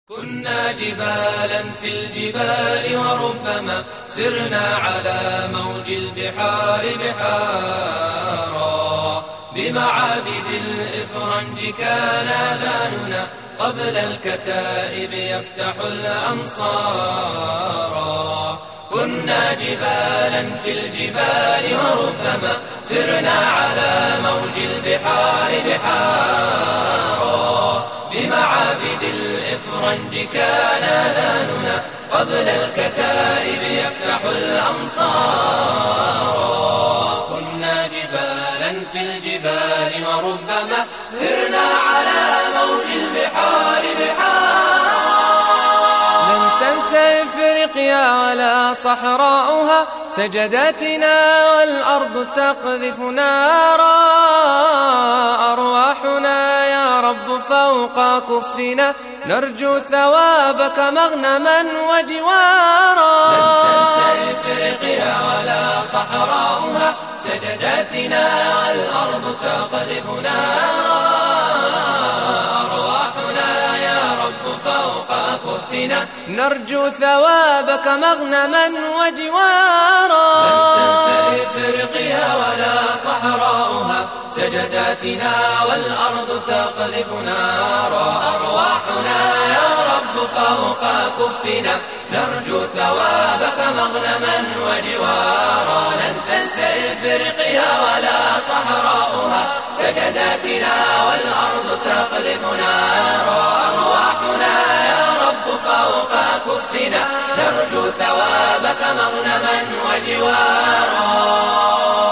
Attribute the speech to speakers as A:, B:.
A: كنا جبالا في الجبال وربما سرنا على موج البحار بحارا. بمعابد الإفرنج كان آذاننا قبل الكتائب يفتح الأمصار. كنا جبالا في الجبال وربما سرنا على موج البحار بحارا. بمعابد الإفرنج كان آذاننا قبل الكتائب يفتح الأمصار. كنا جبالا في الجبال وربما سرنا على موج البحار بحارا. لن تنسى إفريقيا ولا صحراؤها سجداتنا والأرض تقذف نارا. أرواحنا يا رب فوق كفنا نرجو ثوابك مغنما وجوارا. لن تنسى إفريقيا ولا صحراؤها سجداتنا والأرض تقذف نارا. أرواحنا يا رب فوق كفنا نرجو ثوابك مغنما وجوارا. لن تنسى إفريقيا ولا صحراؤها سجداتنا والأرض تقذف نارا. أرواحنا يا رب فوق كفنا نرجو ثوابك مغنما وجوارا. لن تنسى إفريقيا ولا صحراؤها سجداتنا والأرض تقذف نارا. أرواحنا يا رب فوق كفنا نرجو ثوابك مغنما وجوارا.